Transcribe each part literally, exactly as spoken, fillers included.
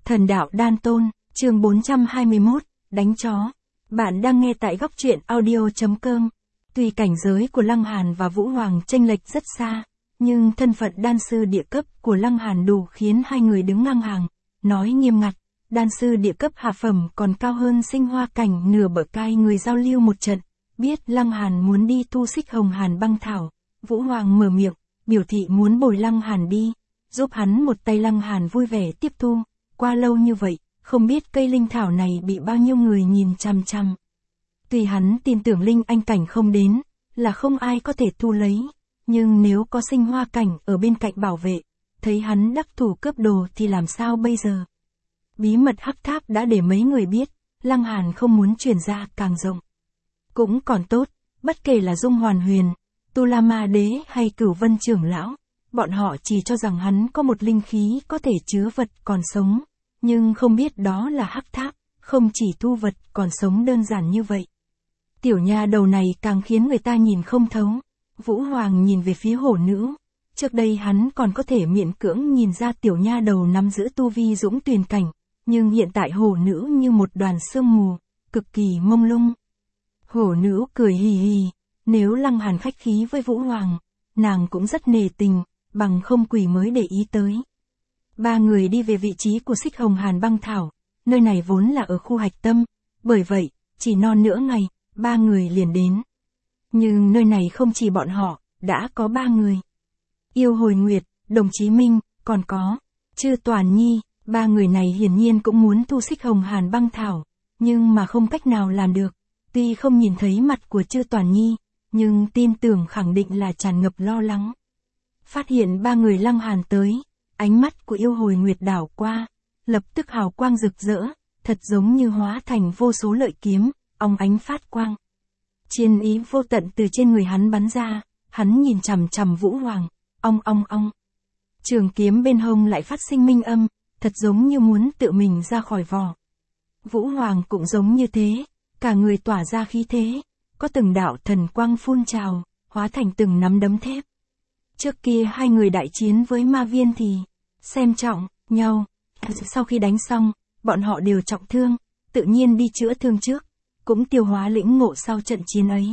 Thần đạo đan tôn, chương bốn trăm hai mươi mốt, đánh chó. Bạn đang nghe tại góc truyện audio.com. Tuy cảnh giới của Lăng Hàn và Vũ Hoàng chênh lệch rất xa, nhưng thân phận đan sư địa cấp của Lăng Hàn đủ khiến hai người đứng ngang hàng. Nói nghiêm ngặt, đan sư địa cấp hạ phẩm còn cao hơn sinh hoa cảnh nửa bậc. Cai người giao lưu một trận, biết Lăng Hàn muốn đi thu xích hồng hàn băng thảo. Vũ Hoàng mở miệng, biểu thị muốn bồi Lăng Hàn đi, giúp hắn một tay. Lăng Hàn vui vẻ tiếp thu. Qua lâu như vậy, không biết cây linh thảo này bị bao nhiêu người nhìn chằm chằm. Tuy hắn tin tưởng linh anh cảnh không đến, là không ai có thể thu lấy, nhưng nếu có sinh hoa cảnh ở bên cạnh bảo vệ, thấy hắn đắc thủ cướp đồ thì làm sao bây giờ? Bí mật hắc tháp đã để mấy người biết, Lăng Hàn không muốn truyền ra càng rộng. Cũng còn tốt, bất kể là Dung Hoàn Huyền, Tu La Ma Đế hay Cửu Vân trưởng lão, bọn họ chỉ cho rằng hắn có một linh khí có thể chứa vật còn sống, nhưng không biết đó là hắc tháp, không chỉ thu vật còn sống đơn giản như vậy. Tiểu nha đầu này càng khiến người ta nhìn không thấu. Vũ Hoàng nhìn về phía hổ nữ. Trước đây hắn còn có thể miễn cưỡng nhìn ra tiểu nha đầu nắm giữ tu vi dũng tuyền cảnh, nhưng hiện tại hổ nữ như một đoàn sương mù, cực kỳ mông lung. Hổ nữ cười hì hì, nếu Lăng Hàn khách khí với Vũ Hoàng, nàng cũng rất nề tình, bằng không quỷ mới để ý tới. Ba người đi về vị trí của xích hồng hàn băng thảo, nơi này vốn là ở khu hạch tâm, bởi vậy, chỉ non nửa ngày, ba người liền đến. Nhưng nơi này không chỉ bọn họ, đã có ba người. Yêu Hồi Nguyệt, Đồng Chí Minh, còn có Chư Toàn Nhi. Ba người này hiển nhiên cũng muốn thu xích hồng hàn băng thảo, nhưng mà không cách nào làm được. Tuy không nhìn thấy mặt của Chư Toàn Nhi, nhưng tin tưởng khẳng định là tràn ngập lo lắng. Phát hiện ba người Lăng Hàn tới, ánh mắt của Yêu Hồi Nguyệt đảo qua, lập tức hào quang rực rỡ, thật giống như hóa thành vô số lợi kiếm, óng ánh phát quang. Chiến ý vô tận từ trên người hắn bắn ra, hắn nhìn chằm chằm Vũ Hoàng, ong ong ong. Trường kiếm bên hông lại phát sinh minh âm, thật giống như muốn tự mình ra khỏi vỏ. Vũ Hoàng cũng giống như thế, cả người tỏa ra khí thế, có từng đạo thần quang phun trào, hóa thành từng nắm đấm thép. Trước kia hai người đại chiến với ma viên thì xem trọng nhau, sau khi đánh xong, bọn họ đều trọng thương, tự nhiên đi chữa thương trước, cũng tiêu hóa lĩnh ngộ sau trận chiến ấy.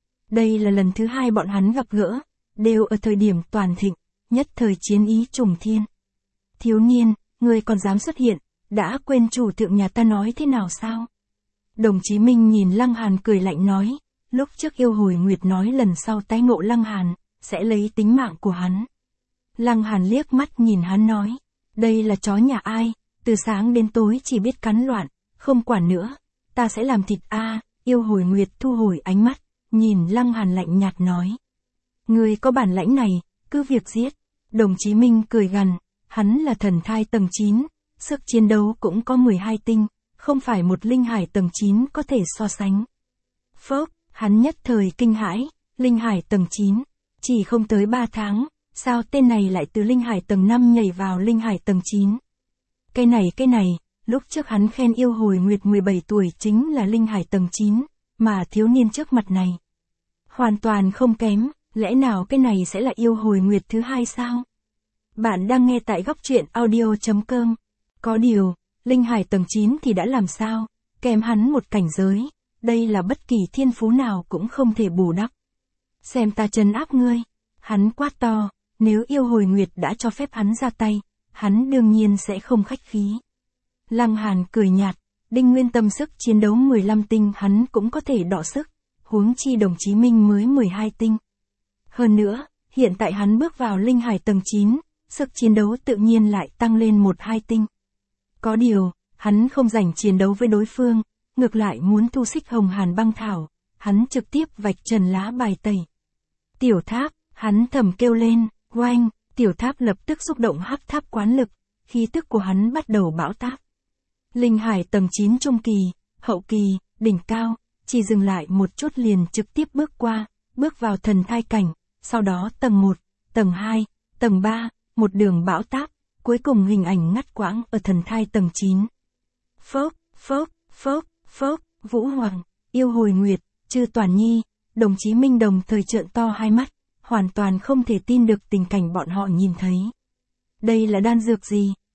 Đây là lần thứ hai bọn hắn gặp gỡ, đều ở thời điểm toàn thịnh, nhất thời chiến ý trùng thiên. Thiếu niên, ngươi còn dám xuất hiện, đã quên chủ thượng nhà ta nói thế nào sao? Đồng Chí Minh nhìn Lăng Hàn cười lạnh nói, lúc trước Yêu Hồi Nguyệt nói lần sau tái ngộ Lăng Hàn, sẽ lấy tính mạng của hắn. Lăng Hàn liếc mắt nhìn hắn nói, đây là chó nhà ai, từ sáng đến tối chỉ biết cắn loạn, không quản nữa, ta sẽ làm thịt a. À. Yêu Hồi Nguyệt thu hồi ánh mắt, nhìn Lăng Hàn lạnh nhạt nói, ngươi có bản lãnh này, cứ việc giết. Đồng Chí Minh cười gằn, hắn là thần thai tầng chín, sức chiến đấu cũng có mười hai tinh, không phải một linh hải tầng chín có thể so sánh. Phốc, hắn nhất thời kinh hãi, linh hải tầng chín, chỉ không tới ba tháng, sao tên này lại từ linh hải tầng năm nhảy vào linh hải tầng chín? Cái này cái này, lúc trước hắn khen Yêu Hồi Nguyệt mười bảy tuổi chính là linh hải tầng chín, mà thiếu niên trước mặt này hoàn toàn không kém, lẽ nào cái này sẽ là Yêu Hồi Nguyệt thứ hai sao? Bạn đang nghe tại góc truyện audio.com. Có điều, linh hải tầng chín thì đã làm sao, kèm hắn một cảnh giới, đây là bất kỳ thiên phú nào cũng không thể bù đắp. Xem ta trấn áp ngươi, hắn quát to, nếu Yêu Hồi Nguyệt đã cho phép hắn ra tay, hắn đương nhiên sẽ không khách khí. Lăng Hàn cười nhạt, Đinh Nguyên Tâm sức chiến đấu mười lăm tinh hắn cũng có thể đọ sức, huống chi Đồng Chí Minh mới mười hai tinh. Hơn nữa, hiện tại hắn bước vào linh hải tầng chín, sức chiến đấu tự nhiên lại tăng lên một hai tinh. Có điều, hắn không rảnh chiến đấu với đối phương, ngược lại muốn thu xích hồng hàn băng thảo, hắn trực tiếp vạch trần lá bài tẩy. Tiểu tháp, hắn thầm kêu lên, oanh, tiểu tháp lập tức xúc động hắc tháp quán lực, khí tức của hắn bắt đầu bão táp. Linh hải tầng chín trung kỳ, hậu kỳ, đỉnh cao, chỉ dừng lại một chút liền trực tiếp bước qua, bước vào thần thai cảnh, sau đó tầng một, tầng hai, tầng ba, một đường bão táp, cuối cùng hình ảnh ngắt quãng ở thần thai tầng chín. Phốc, phốc, phốc, phốc, Vũ Hoàng, Yêu Hồi Nguyệt, Chư Toàn Nhi, Đồng Chí Minh đồng thời trợn to hai mắt, hoàn toàn không thể tin được tình cảnh bọn họ nhìn thấy. Đây là đan dược gì,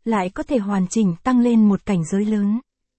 lại có thể hoàn chỉnh tăng lên một cảnh giới lớn.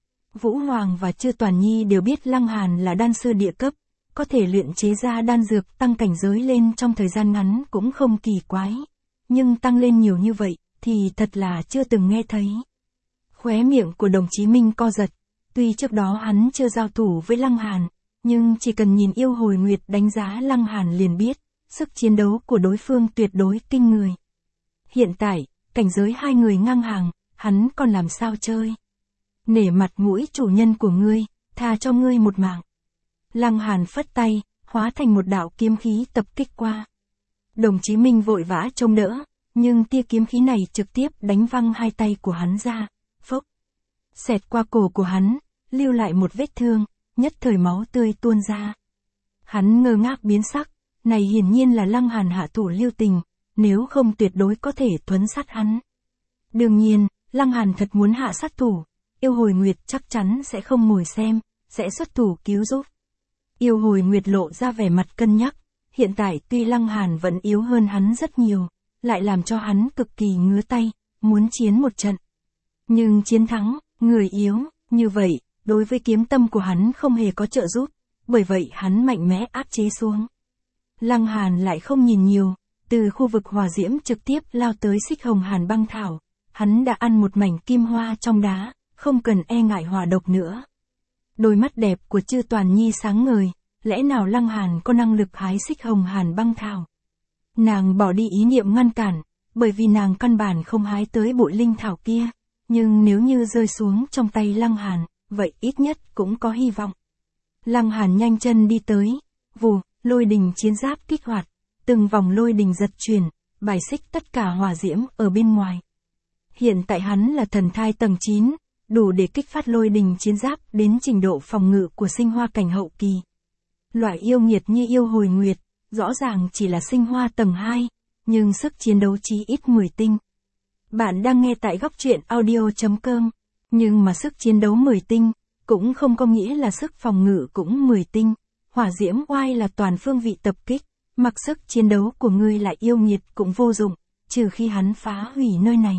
Vũ Hoàng và Chư Toàn Nhi đều biết Lăng Hàn là đan sư địa cấp, có thể luyện chế ra đan dược tăng cảnh giới lên trong thời gian ngắn cũng không kỳ quái. Nhưng tăng lên nhiều như vậy, thì thật là chưa từng nghe thấy. Khóe miệng của đồng chí Minh co giật, tuy trước đó hắn chưa giao thủ với Lăng Hàn, nhưng chỉ cần nhìn Yêu Hồi Nguyệt đánh giá Lăng Hàn liền biết, sức chiến đấu của đối phương tuyệt đối kinh người. Hiện tại, cảnh giới hai người ngang hàng, hắn còn làm sao chơi? Nể mặt mũi chủ nhân của ngươi, tha cho ngươi một mạng. Lăng Hàn phất tay, hóa thành một đạo kiếm khí tập kích qua. Đồng chí Minh vội vã trông đỡ, nhưng tia kiếm khí này trực tiếp đánh văng hai tay của hắn ra, phốc. Xẹt qua cổ của hắn, lưu lại một vết thương, nhất thời máu tươi tuôn ra. Hắn ngơ ngác biến sắc, này hiển nhiên là Lăng Hàn hạ thủ lưu tình, nếu không tuyệt đối có thể thuấn sát hắn. Đương nhiên, Lăng Hàn thật muốn hạ sát thủ, Yêu Hồi Nguyệt chắc chắn sẽ không ngồi xem, sẽ xuất thủ cứu giúp. Yêu Hồi Nguyệt lộ ra vẻ mặt cân nhắc, hiện tại tuy Lăng Hàn vẫn yếu hơn hắn rất nhiều, lại làm cho hắn cực kỳ ngứa tay, muốn chiến một trận. Nhưng chiến thắng, người yếu, như vậy, đối với kiếm tâm của hắn không hề có trợ giúp, bởi vậy hắn mạnh mẽ áp chế xuống. Lăng Hàn lại không nhìn nhiều, từ khu vực hỏa diễm trực tiếp lao tới Xích Hồng Hàn băng thảo, hắn đã ăn một mảnh kim hoa trong đá, không cần e ngại hỏa độc nữa. Đôi mắt đẹp của Chư Toàn Nhi sáng ngời, lẽ nào Lăng Hàn có năng lực hái Xích Hồng Hàn băng thảo? Nàng bỏ đi ý niệm ngăn cản, bởi vì nàng căn bản không hái tới bụi linh thảo kia, nhưng nếu như rơi xuống trong tay Lăng Hàn, vậy ít nhất cũng có hy vọng. Lăng Hàn nhanh chân đi tới, vù, lôi đình chiến giáp kích hoạt, từng vòng lôi đình giật chuyển, bài xích tất cả hỏa diễm ở bên ngoài. Hiện tại hắn là thần thai tầng chín, đủ để kích phát lôi đình chiến giáp đến trình độ phòng ngự của sinh hoa cảnh hậu kỳ. Loại yêu nghiệt như Yêu Hồi Nguyệt, rõ ràng chỉ là sinh hoa tầng hai, nhưng sức chiến đấu chí ít mười tinh. Bạn đang nghe tại góc truyện audio chấm com, nhưng mà sức chiến đấu mười tinh, cũng không có nghĩa là sức phòng ngự cũng mười tinh. Hỏa diễm oai là toàn phương vị tập kích, mặc sức chiến đấu của ngươi lại yêu nghiệt cũng vô dụng, trừ khi hắn phá hủy nơi này.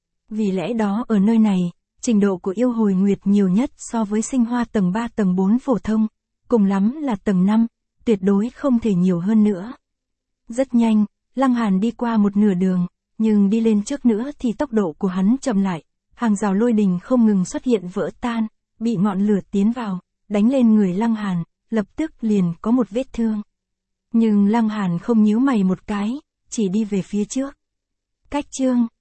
Vì lẽ đó ở nơi này, trình độ của Yêu Hồi Nguyệt nhiều nhất so với sinh hoa tầng ba tầng bốn phổ thông, cùng lắm là tầng năm, tuyệt đối không thể nhiều hơn nữa. Rất nhanh, Lăng Hàn đi qua một nửa đường, nhưng đi lên trước nữa thì tốc độ của hắn chậm lại, hàng rào lôi đình không ngừng xuất hiện vỡ tan, bị ngọn lửa tiến vào, đánh lên người Lăng Hàn, lập tức liền có một vết thương. Nhưng Lăng Hàn không nhíu mày một cái, chỉ đi về phía trước. Cách chương